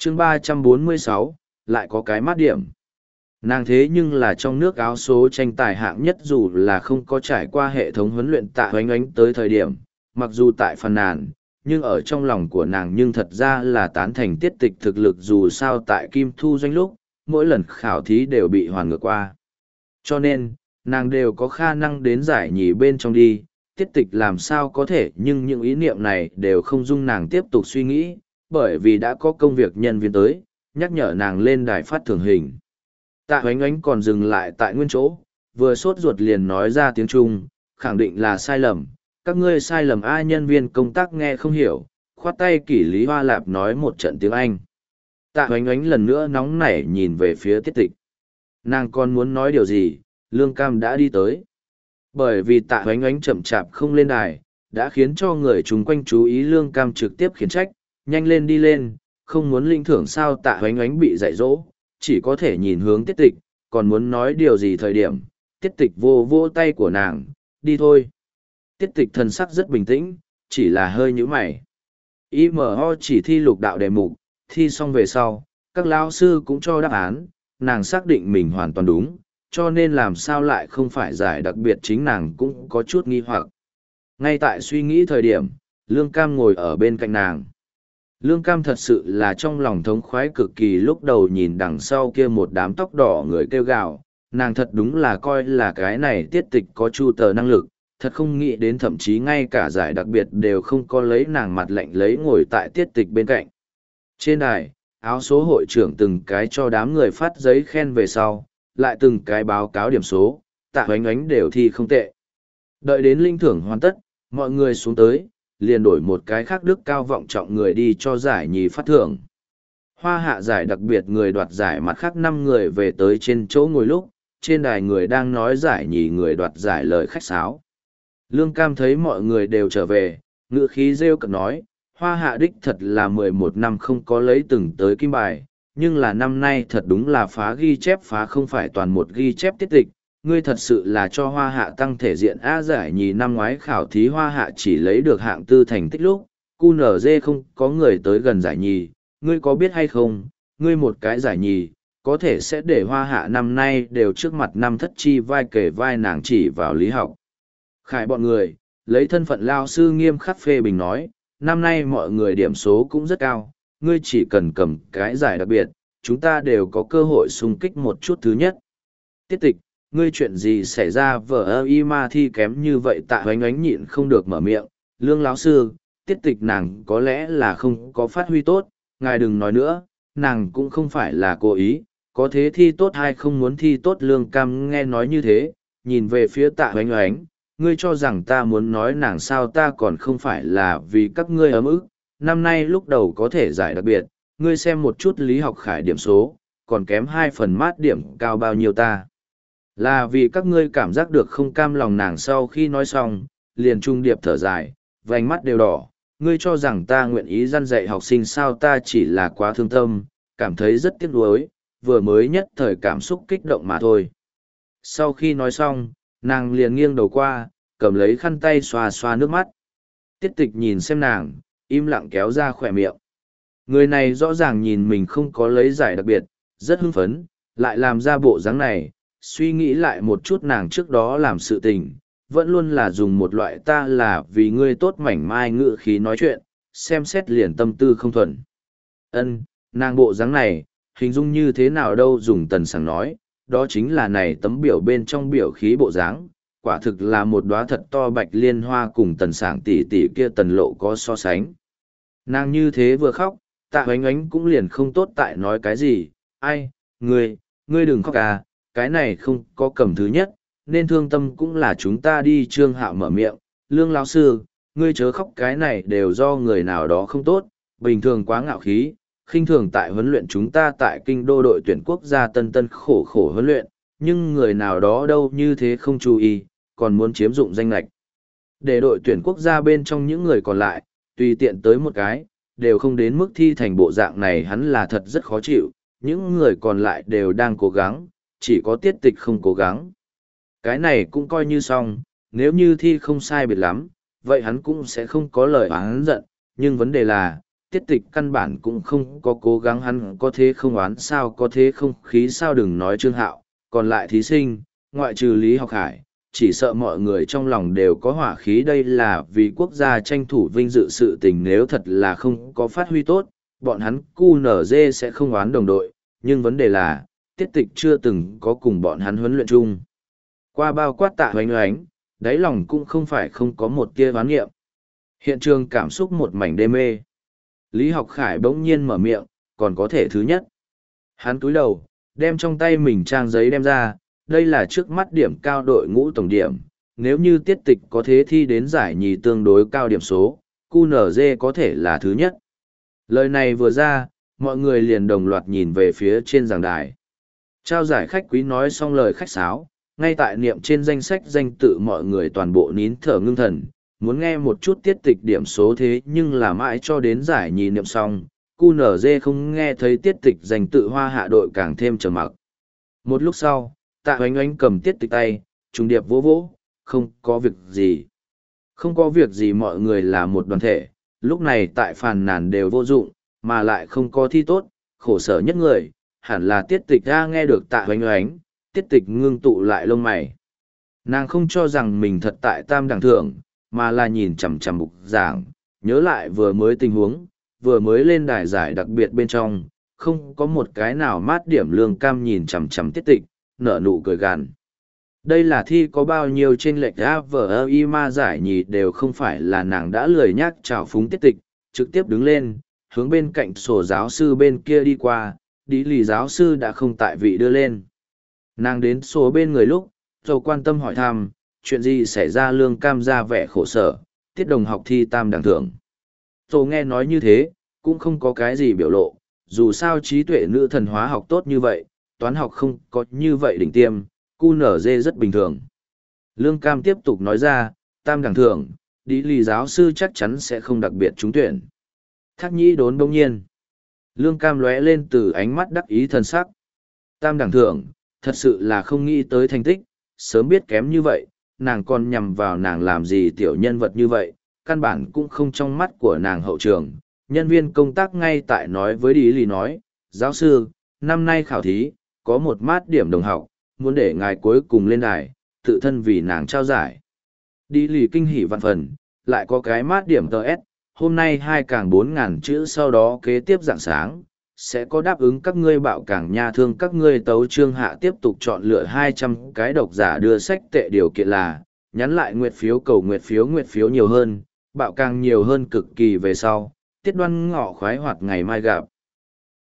chương 346, lại có cái mát điểm. Nàng thế nhưng là trong nước áo số tranh tài hạng nhất, dù là không có trải qua hệ thống huấn luyện Tạ Hoánh Ánh tới thời điểm, mặc dù tại phàn nàn, nhưng ở trong lòng của nàng nhưng thật ra là tán thành Tiết Tịch thực lực, dù sao tại Kim Thu Doanh lúc, mỗi lần khảo thí đều bị hoàn ngược qua. Cho nên, nàng đều có khả năng đến giải nhì bên trong đi, Tiết Tịch làm sao có thể, nhưng những ý niệm này đều không dung nàng tiếp tục suy nghĩ, bởi vì đã có công việc nhân viên tới, nhắc nhở nàng lên đài phát thưởng hình. Tạ Hoánh Ánh còn dừng lại tại nguyên chỗ, vừa sốt ruột liền nói ra tiếng Trung, khẳng định là sai lầm, các ngươi sai lầm ai, nhân viên công tác nghe không hiểu, khoát tay kỷ lý Hoa Lạp nói một trận tiếng Anh. Tạ Hoánh Ánh lần nữa nóng nảy nhìn về phía Tiết Tịch. Nàng còn muốn nói điều gì, Lương Cam đã đi tới. Bởi vì Tạ Hoánh Ánh chậm chạp không lên đài, đã khiến cho người chung quanh chú ý, Lương Cam trực tiếp khiển trách, nhanh lên đi lên, không muốn linh thưởng sao. Tạ Hoánh Ánh bị dạy dỗ, chỉ có thể nhìn hướng Tiết Tịch, còn muốn nói điều gì thời điểm, Tiết Tịch vô vô tay của nàng, đi thôi. Tiết Tịch thần sắc rất bình tĩnh, chỉ là hơi nhíu mày. IMO chỉ thi lục đạo đề mục, thi xong về sau, các lão sư cũng cho đáp án, nàng xác định mình hoàn toàn đúng, cho nên làm sao lại không phải giải đặc biệt, chính nàng cũng có chút nghi hoặc. Ngay tại suy nghĩ thời điểm, Lương Cam ngồi ở bên cạnh nàng. Lương Cam thật sự là trong lòng thống khoái cực kỳ, lúc đầu nhìn đằng sau kia một đám tóc đỏ người kêu gào, nàng thật đúng là coi là cái này Tiết Tịch có chu tờ năng lực, thật không nghĩ đến thậm chí ngay cả giải đặc biệt đều không có, lấy nàng mặt lạnh lấy ngồi tại Tiết Tịch bên cạnh. Trên đài, áo số hội trưởng từng cái cho đám người phát giấy khen về sau, lại từng cái báo cáo điểm số, Tạ Hoánh Ánh đều thi không tệ. Đợi đến linh thưởng hoàn tất, mọi người xuống tới, liền đổi một cái khác đức cao vọng trọng người đi cho giải nhì phát thưởng. Hoa hạ giải đặc biệt người đoạt giải, mặt khác 5 người về tới trên chỗ ngồi lúc, trên đài người đang nói giải nhì người đoạt giải lời khách sáo. Lương Cam thấy mọi người đều trở về, ngữ khí rêu cợt nói, Hoa hạ đích thật là 11 năm không có lấy từng tới kim bài, nhưng là năm nay thật đúng là phá ghi chép, phá không phải toàn một ghi chép. Tiết Tịch, ngươi thật sự là cho Hoa hạ tăng thể diện a. Giải nhì năm ngoái khảo thí Hoa hạ chỉ lấy được hạng tư thành tích lúc, QNZ không có người tới gần giải nhì, ngươi có biết hay không, ngươi một cái giải nhì, có thể sẽ để Hoa hạ năm nay đều trước mặt năm thất chi vai kề vai. Nàng chỉ vào Lý Học Khải bọn người, lấy thân phận lao sư nghiêm khắc phê bình nói, năm nay mọi người điểm số cũng rất cao, ngươi chỉ cần cầm cái giải đặc biệt, chúng ta đều có cơ hội xung kích một chút thứ nhất. Tiết Tịch, ngươi chuyện gì xảy ra, vở y ma thi kém như vậy? Tạ Hoánh Ánh nhịn không được mở miệng, Lương lão sư, Tiết Tịch nàng có lẽ là không có phát huy tốt, ngài đừng nói nữa, nàng cũng không phải là cố ý, có thế thi tốt hay không muốn thi tốt. Lương Cam nghe nói như thế, nhìn về phía Tạ Hoánh Ánh, ngươi cho rằng ta muốn nói nàng sao? Ta còn không phải là vì các ngươi ấm ức, năm nay lúc đầu có thể giải đặc biệt, ngươi xem một chút Lý Học Khải điểm số, còn kém 2 phần mát điểm cao bao nhiêu, ta là vì các ngươi cảm giác được không cam lòng. Nàng sau khi nói xong, liền trung điệp thở dài, vành mắt đều đỏ, ngươi cho rằng ta nguyện ý răn dạy học sinh sao? Ta chỉ là quá thương tâm, cảm thấy rất tiếc nuối, vừa mới nhất thời cảm xúc kích động mà thôi. Sau khi nói xong, nàng liền nghiêng đầu qua, cầm lấy khăn tay xoa xoa nước mắt. Tiết Tịch nhìn xem nàng, im lặng kéo ra khỏe miệng. Người này rõ ràng nhìn mình không có lấy giải đặc biệt, rất hưng phấn, lại làm ra bộ dáng này. Suy nghĩ lại một chút, nàng trước đó làm sự tình, vẫn luôn là dùng một loại ta là vì ngươi tốt mảnh mai ngữ khí nói chuyện, xem xét liền tâm tư không thuần. Nàng bộ dáng này, hình dung như thế nào đâu? Dùng Tần Sảng nói, đó chính là này tấm biểu bên trong biểu khí bộ dáng, quả thực là một đóa thật to bạch liên hoa, cùng Tần Sảng tỷ tỷ kia Tần Lộ có so sánh. Nàng như thế vừa khóc, Tạ Hoánh Ánh cũng liền không tốt tại nói cái gì. Ai, ngươi đừng khóc à, cái này không có cầm thứ nhất, nên thương tâm cũng là chúng ta đi. Trương Hạo mở miệng, Lương lão sư, ngươi chớ khóc, cái này đều do người nào đó không tốt, bình thường quá ngạo khí, khinh thường tại huấn luyện chúng ta tại kinh đô đội tuyển quốc gia tân khổ khổ huấn luyện, nhưng người nào đó đâu như thế không chú ý, còn muốn chiếm dụng danh lệch. Để đội tuyển quốc gia bên trong những người còn lại, tùy tiện tới một cái, đều không đến mức thi thành bộ dạng này, hắn là thật rất khó chịu, những người còn lại đều đang cố gắng, chỉ có Tiết Tịch không cố gắng. Cái này cũng coi như xong, nếu như thi không sai biệt lắm, vậy hắn cũng sẽ không có lời oán giận, nhưng vấn đề là, tiết tịch căn bản cũng không có cố gắng hắn có thế không oán sao có thế không khí sao đừng nói Trương Hạo, còn lại thí sinh, ngoại trừ Lý Học Hải, chỉ sợ mọi người trong lòng đều có hỏa khí đây là vì quốc gia tranh thủ vinh dự sự tình nếu thật là không có phát huy tốt, bọn hắn QNZ sẽ không oán đồng đội, nhưng vấn đề là, tiết tịch chưa từng có cùng bọn hắn huấn luyện chung. Qua bao quát Tạ Hoánh Oánh, đáy lòng cũng không phải không có một tia oán nghiệm. Hiện trường cảm xúc một mảnh đê mê. Lý Học Khải bỗng nhiên mở miệng, còn có thể thứ nhất. Hắn cúi đầu, đem trong tay mình trang giấy đem ra, đây là trước mắt điểm cao đội ngũ tổng điểm. Nếu như tiết tịch có thế thi đến giải nhì tương đối cao điểm số, QNZ có thể là thứ nhất. Lời này vừa ra, mọi người liền đồng loạt nhìn về phía trên giảng đài. Trao giải khách quý nói xong lời khách sáo, ngay tại niệm trên danh sách danh tự mọi người toàn bộ nín thở ngưng thần, muốn nghe một chút tiết tịch điểm số thế nhưng là mãi cho đến giải nhì niệm xong, QNZ không nghe thấy tiết tịch danh tự hoa hạ đội càng thêm trầm mặc. Một lúc sau, Tạ Hoánh Oánh cầm tiết tịch tay, trùng điệp vỗ vỗ, không có việc gì. Không có việc gì mọi người là một đoàn thể, lúc này tại phàn nàn đều vô dụng, mà lại không có thi tốt, khổ sở nhất người, hẳn là tiết tịch ra nghe được Tạ Hoánh Oánh, tiết tịch ngưng tụ lại lông mày. Nàng không cho rằng mình thật tại tam đẳng thưởng, mà là nhìn chằm chằm bục giảng, nhớ lại vừa mới tình huống, vừa mới lên đài giải đặc biệt bên trong, không có một cái nào mát điểm lương cam nhìn chằm chằm tiết tịch, nở nụ cười gằn. Đây là thi có bao nhiêu trên lệch AVI ma giải nhì đều không phải là nàng đã lười nhác trào phúng tiết tịch, trực tiếp đứng lên, hướng bên cạnh sổ giáo sư bên kia đi qua, đi lì giáo sư đã không tại vị đưa lên. Nàng đến số bên người lúc, rồi quan tâm hỏi thăm, chuyện gì xảy ra lương cam ra vẻ khổ sở, tiết đồng học thi tam đẳng thưởng. Rồi nghe nói như thế, cũng không có cái gì biểu lộ, dù sao trí tuệ nữ thần hóa học tốt như vậy, toán học không có như vậy đỉnh tiêm, QNZ rất bình thường. Lương cam tiếp tục nói ra, tam đẳng thưởng, đi lì giáo sư chắc chắn sẽ không đặc biệt trúng tuyển. Thác nhĩ đốn bỗng nhiên. Lương cam lóe lên từ ánh mắt đắc ý thần sắc. Tam đẳng thưởng, thật sự là không nghĩ tới thành tích, sớm biết kém như vậy, nàng còn nhằm vào nàng làm gì tiểu nhân vật như vậy, căn bản cũng không trong mắt của nàng hậu trường. Nhân viên công tác ngay tại nói với Đi Lì nói, giáo sư, năm nay khảo thí, có một mát điểm đồng học, muốn để ngài cuối cùng lên đài, tự thân vì nàng trao giải. Đi Lì kinh hỉ vạn phần, lại có cái mát điểm TS, hôm nay 2 càng 4.000 chữ sau đó kế tiếp dạng sáng, sẽ có đáp ứng các ngươi bạo càng nha thương các ngươi tấu trương hạ tiếp tục chọn lựa 200 cái độc giả đưa sách tệ điều kiện là, nhắn lại nguyệt phiếu cầu nguyệt phiếu nhiều hơn, bạo càng nhiều hơn cực kỳ về sau, tiết đoan ngọ khoái hoạt ngày mai gặp.